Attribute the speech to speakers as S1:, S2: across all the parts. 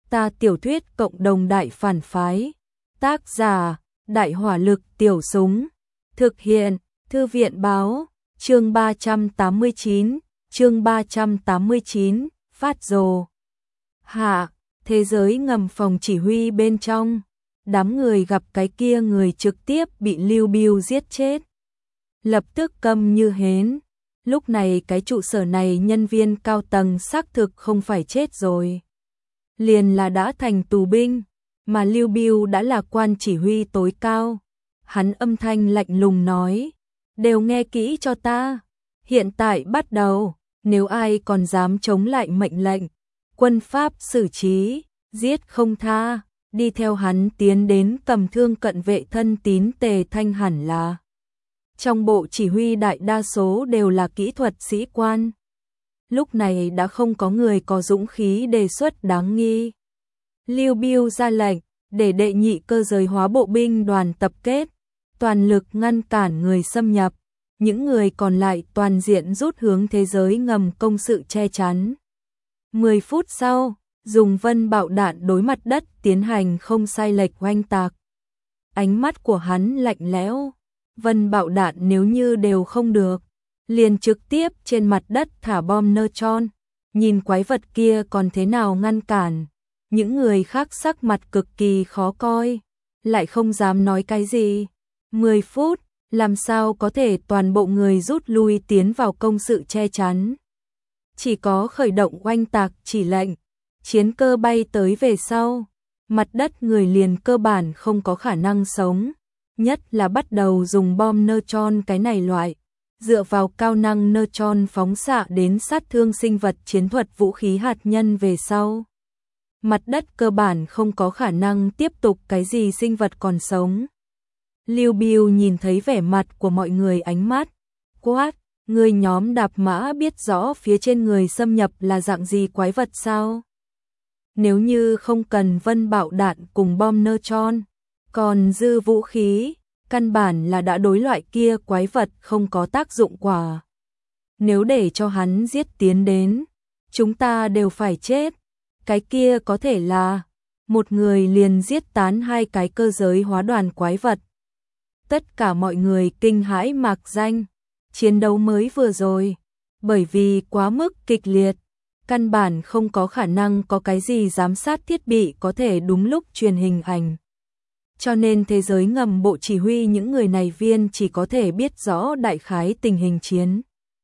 S1: Ta tiểu thuyết cộng đồng đại phản phái. Tác giả, Đại hỏa lực tiểu súng. Thực hiện, Thư viện báo, chương 389, phát rồ. Hạ, thế giới ngầm phòng chỉ huy bên trong. Đám người gặp cái kia người trực tiếp bị Lưu Biêu giết chết. Lập tức câm như hến. Lúc này cái trụ sở này nhân viên cao tầng xác thực không phải chết rồi. Liền là đã thành tù binh, mà Lưu Biêu đã là quan chỉ huy tối cao. Hắn âm thanh lạnh lùng nói, đều nghe kỹ cho ta. Hiện tại bắt đầu, nếu ai còn dám chống lại mệnh lệnh, quân pháp xử trí, giết không tha. Đi theo hắn tiến đến cầm thương cận vệ thân tín Tề Thanh hẳn là. Trong bộ chỉ huy đại đa số đều là kỹ thuật sĩ quan. Lúc này đã không có người có dũng khí đề xuất đáng nghi. Lưu Biêu ra lệnh để đệ nhị cơ giới hóa bộ binh đoàn tập kết, toàn lực ngăn cản người xâm nhập. Những người còn lại toàn diện rút hướng thế giới ngầm công sự che chắn. 10 phút sau, dùng vân bạo đạn đối mặt đất tiến hành không sai lệch oanh tạc. Ánh mắt của hắn lạnh lẽo, vân bạo đạn nếu như đều không được, liền trực tiếp trên mặt đất thả bom neutron, nhìn quái vật kia còn thế nào ngăn cản. Những người khác sắc mặt cực kỳ khó coi, lại không dám nói cái gì. 10 phút, làm sao có thể toàn bộ người rút lui tiến vào công sự che chắn. Chỉ có khởi động oanh tạc chỉ lệnh, chiến cơ bay tới về sau, mặt đất người liền cơ bản không có khả năng sống, nhất là bắt đầu dùng bom neutron cái này loại, dựa vào cao năng neutron phóng xạ đến sát thương sinh vật chiến thuật vũ khí hạt nhân về sau. Mặt đất cơ bản không có khả năng tiếp tục cái gì sinh vật còn sống. Lưu Biêu nhìn thấy vẻ mặt của mọi người ánh mắt, quát, người nhóm đạp mã biết rõ phía trên người xâm nhập là dạng gì quái vật sao? Nếu như không cần vân bạo đạn cùng bom neutron, còn dư vũ khí, căn bản là đã đối loại kia quái vật không có tác dụng quả. Nếu để cho hắn giết tiến đến, chúng ta đều phải chết. Cái kia có thể là một người liền giết tán 2 cái cơ giới hóa đoàn quái vật. Tất cả mọi người kinh hãi mạc danh. Chiến đấu mới vừa rồi, bởi vì quá mức kịch liệt, căn bản không có khả năng có cái gì giám sát thiết bị có thể đúng lúc truyền hình ảnh. Cho nên thế giới ngầm bộ chỉ huy những người này viên chỉ có thể biết rõ đại khái tình hình chiến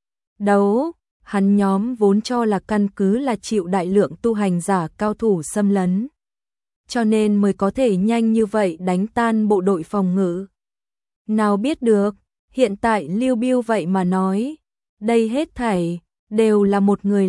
S1: đấu. Hắn nhóm vốn cho là căn cứ là chịu đại lượng tu hành giả cao thủ xâm lấn, cho nên mới có thể nhanh như vậy đánh tan bộ đội phòng ngự. Nào biết được, hiện tại Lưu Biêu vậy mà nói, đây hết thảy đều là một người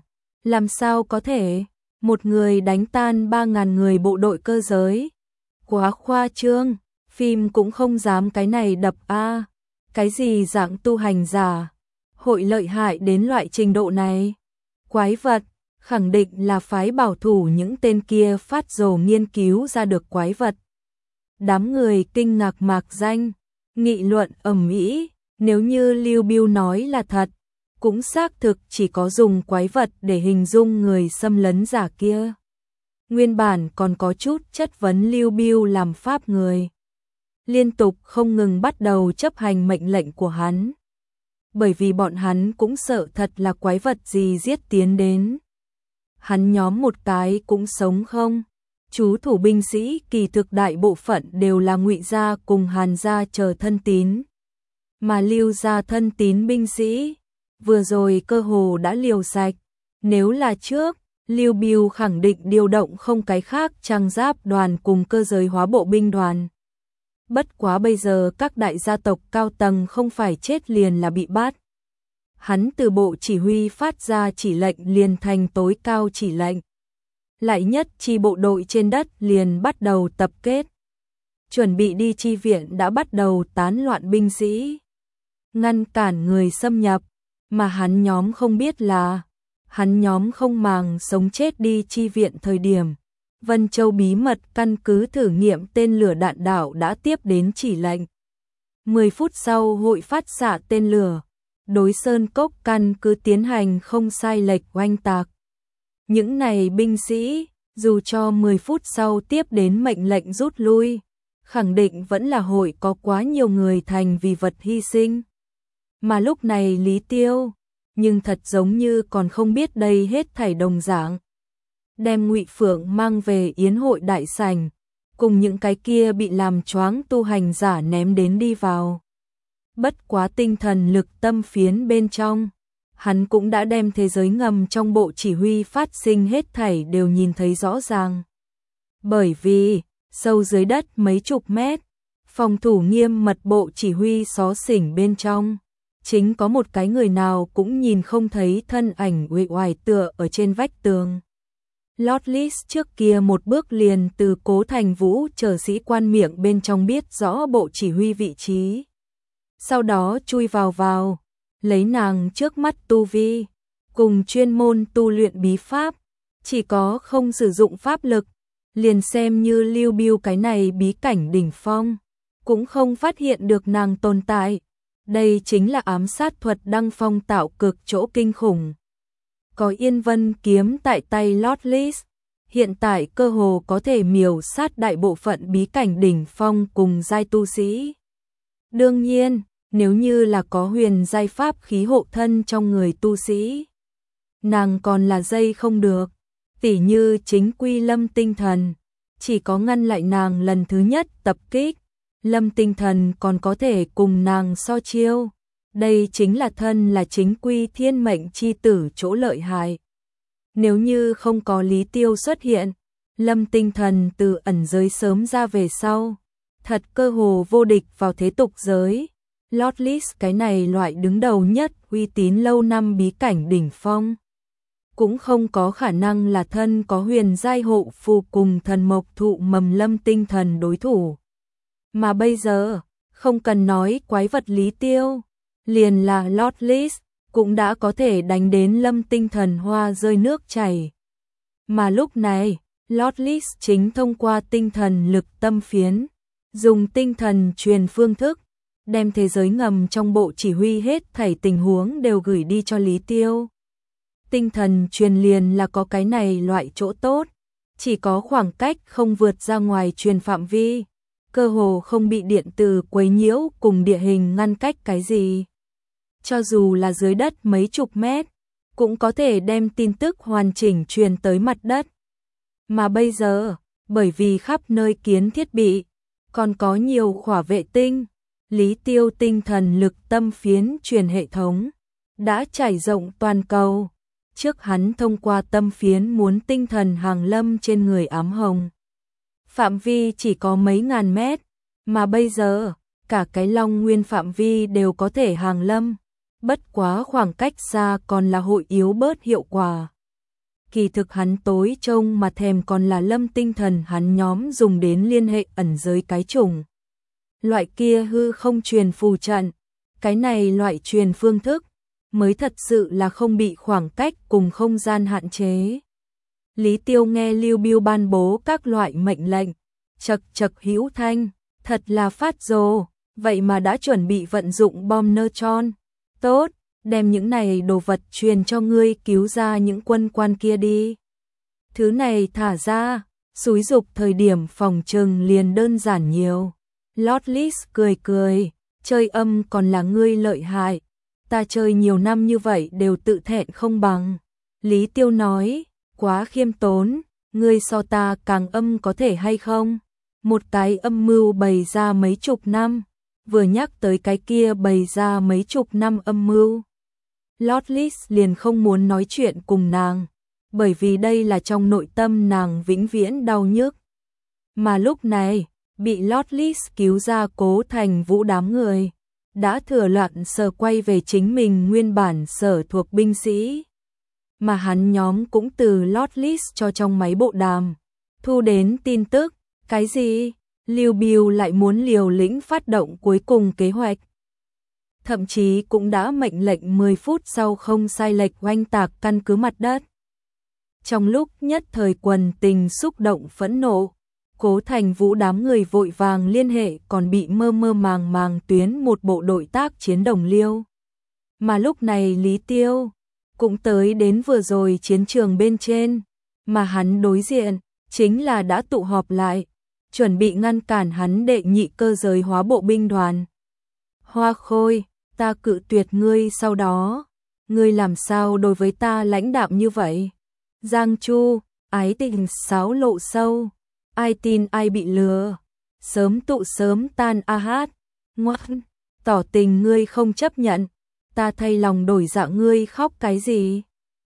S1: làm sao có thể, một người đánh tan 3.000 người bộ đội cơ giới. Quá khoa trương, phim cũng không dám cái này đập a. Cái gì dạng tu hành giả hội lợi hại đến loại trình độ này. Quái vật, khẳng định là phái bảo thủ những tên kia phát rồ nghiên cứu ra được quái vật. Đám người kinh ngạc mạc danh, nghị luận ầm ĩ, nếu như Lưu Biêu nói là thật, cũng xác thực chỉ có dùng quái vật để hình dung người xâm lấn giả kia. Nguyên bản còn có chút chất vấn Lưu Biêu làm pháp người, liên tục không ngừng bắt đầu chấp hành mệnh lệnh của hắn. Bởi vì bọn hắn cũng sợ thật là quái vật gì giết tiến đến. Hắn nhóm một cái cũng sống không? Chú thủ binh sĩ kỳ thực đại bộ phận đều là Ngụy gia cùng Hàn gia chờ thân tín. Mà Lưu gia thân tín binh sĩ, vừa rồi cơ hồ đã liều sạch. Nếu là trước, Lưu Biêu khẳng định điều động không cái khác trang giáp đoàn cùng cơ giới hóa bộ binh đoàn. Bất quá bây giờ các đại gia tộc cao tầng không phải chết liền là bị bắt. Hắn từ bộ chỉ huy phát ra chỉ lệnh liền thành tối cao chỉ lệnh. Lại nhất chi bộ đội trên đất liền bắt đầu tập kết. Chuẩn bị đi chi viện đã bắt đầu tán loạn binh sĩ, ngăn cản người xâm nhập, mà hắn nhóm không biết là, hắn nhóm không màng sống chết đi chi viện thời điểm. Vân Châu bí mật căn cứ thử nghiệm tên lửa đạn đạo đã tiếp đến chỉ lệnh. 10 phút sau hội phát xạ tên lửa, đối Sơn Cốc căn cứ tiến hành không sai lệch oanh tạc. Những này binh sĩ, Dù cho 10 phút sau tiếp đến mệnh lệnh rút lui, khẳng định vẫn là hội có quá nhiều người thành vì vật hy sinh. Mà lúc này Lý Tiêu, nhưng thật giống như còn không biết đây hết thảy đồng dạng. Đem Ngụy Phượng mang về yến hội đại sảnh, cùng những cái kia bị làm choáng tu hành giả ném đến đi vào. Bất quá tinh thần lực tâm phiến bên trong, hắn cũng đã đem thế giới ngầm trong bộ chỉ huy phát sinh hết thảy đều nhìn thấy rõ ràng. Bởi vì, sâu dưới đất mấy chục mét, phòng thủ nghiêm mật bộ chỉ huy xó xỉnh bên trong, chính có một cái người nào cũng nhìn không thấy thân ảnh uể oải tựa ở trên vách tường. Lotlis trước kia một bước liền từ Cố Thành Vũ chờ sĩ quan miệng bên trong biết rõ bộ chỉ huy vị trí. Sau đó chui vào, lấy nàng trước mắt tu vi, cùng chuyên môn tu luyện bí pháp, chỉ có không sử dụng pháp lực, liền xem như lưu biêu cái này bí cảnh đỉnh phong, cũng không phát hiện được nàng tồn tại. Đây chính là ám sát thuật đăng phong tạo cực chỗ kinh khủng. Có Yên Vân kiếm tại tay Lotlis, hiện tại cơ hồ có thể miểu sát đại bộ phận bí cảnh đỉnh phong cùng giai tu sĩ. Đương nhiên, nếu như là có huyền giai pháp khí hộ thân trong người tu sĩ, nàng còn là dây không được, tỉ như chính quy Lâm Tinh Thần, chỉ có ngăn lại nàng lần thứ nhất tập kích, Lâm Tinh Thần còn có thể cùng nàng so chiêu. Đây chính là thân là chính quy thiên mệnh chi tử chỗ lợi hại. Nếu như không có Lý Tiêu xuất hiện, Lâm Tinh Thần từ ẩn giới sớm ra về sau, thật cơ hồ vô địch vào thế tục giới. Lotlis cái này loại đứng đầu nhất uy tín lâu năm bí cảnh đỉnh phong, cũng không có khả năng là thân có huyền giai hộ phù cùng thần mộc thụ mầm Lâm Tinh Thần đối thủ. Mà bây giờ, không cần nói quái vật Lý Tiêu, liền là Lotlis cũng đã có thể đánh đến Lâm Tinh Thần hoa rơi nước chảy. Mà lúc này, Lotlis chính thông qua tinh thần lực tâm phiến, dùng tinh thần truyền phương thức, đem thế giới ngầm trong bộ chỉ huy hết thảy tình huống đều gửi đi cho Lý Tiêu. Tinh thần truyền liền là có cái này loại chỗ tốt, chỉ có khoảng cách không vượt ra ngoài truyền phạm vi, cơ hồ không bị điện từ quấy nhiễu cùng địa hình ngăn cách cái gì. Cho dù là dưới đất mấy chục mét, cũng có thể đem tin tức hoàn chỉnh truyền tới mặt đất. Mà bây giờ, bởi vì khắp nơi kiến thiết bị, còn có nhiều khỏa vệ tinh, Lý Tiêu tinh thần lực tâm phiến truyền hệ thống, đã trải rộng toàn cầu. Trước hắn thông qua tâm phiến muốn tinh thần hàng lâm trên người ám hồng. Phạm vi chỉ có mấy ngàn mét, mà bây giờ, cả cái Long Nguyên phạm vi đều có thể hàng lâm. Bất quá khoảng cách xa còn là hội yếu bớt hiệu quả. Kỳ thực hắn tối trông mà thèm còn là Lâm Tinh Thần hắn nhóm dùng đến liên hệ ẩn giới cái chủng. Loại kia hư không truyền phù trận, cái này loại truyền phương thức, mới thật sự là không bị khoảng cách cùng không gian hạn chế. Lý Tiêu nghe Lưu Biêu ban bố các loại mệnh lệnh, chật chật hữu thanh, thật là phát rồ, vậy mà đã chuẩn bị vận dụng bom neutron. Tốt, đem những này đồ vật truyền cho ngươi cứu ra những quân quan kia đi. Thứ này thả ra, xúi dục thời điểm phòng trừng liền đơn giản nhiều. Lotlis cười cười, chơi âm còn là ngươi lợi hại, ta chơi nhiều năm như vậy đều tự thẹn không bằng. Lý Tiêu nói, quá khiêm tốn, ngươi so ta càng âm có thể hay không? Một cái âm mưu bày ra mấy chục năm, vừa nhắc tới cái kia bày ra mấy chục năm âm mưu. Lotlis liền không muốn nói chuyện cùng nàng, bởi vì đây là trong nội tâm nàng vĩnh viễn đau nhức. Mà lúc này, bị Lotlis cứu ra Cố Thành Vũ đám người, đã thừa loạn sở quay về chính mình nguyên bản sở thuộc binh sĩ. Mà hắn nhóm cũng từ Lotlis cho trong máy bộ đàm, thu đến tin tức, cái gì? Lưu Biêu lại muốn liều lĩnh phát động cuối cùng kế hoạch. Thậm chí cũng đã mệnh lệnh 10 phút sau không sai lệch oanh tạc căn cứ mặt đất. Trong lúc nhất thời quần tình xúc động phẫn nộ, Cố Thành Vũ đám người vội vàng liên hệ còn bị mơ mơ màng màng tuyến một bộ đội tác chiến đồng liêu. Mà lúc này Lý Tiêu cũng tới đến vừa rồi chiến trường bên trên, mà hắn đối diện chính là đã tụ họp lại, chuẩn bị ngăn cản hắn đệ nhị cơ giới hóa bộ binh đoàn. Hoa Khôi, ta cự tuyệt ngươi sau đó, ngươi làm sao đối với ta lãnh đạm như vậy? Giang Chu, ái tình xáo lộ sâu, ai tin ai bị lừa, sớm tụ sớm tan a hát, ngoan, tỏ tình ngươi không chấp nhận, ta thay lòng đổi dạ ngươi khóc cái gì?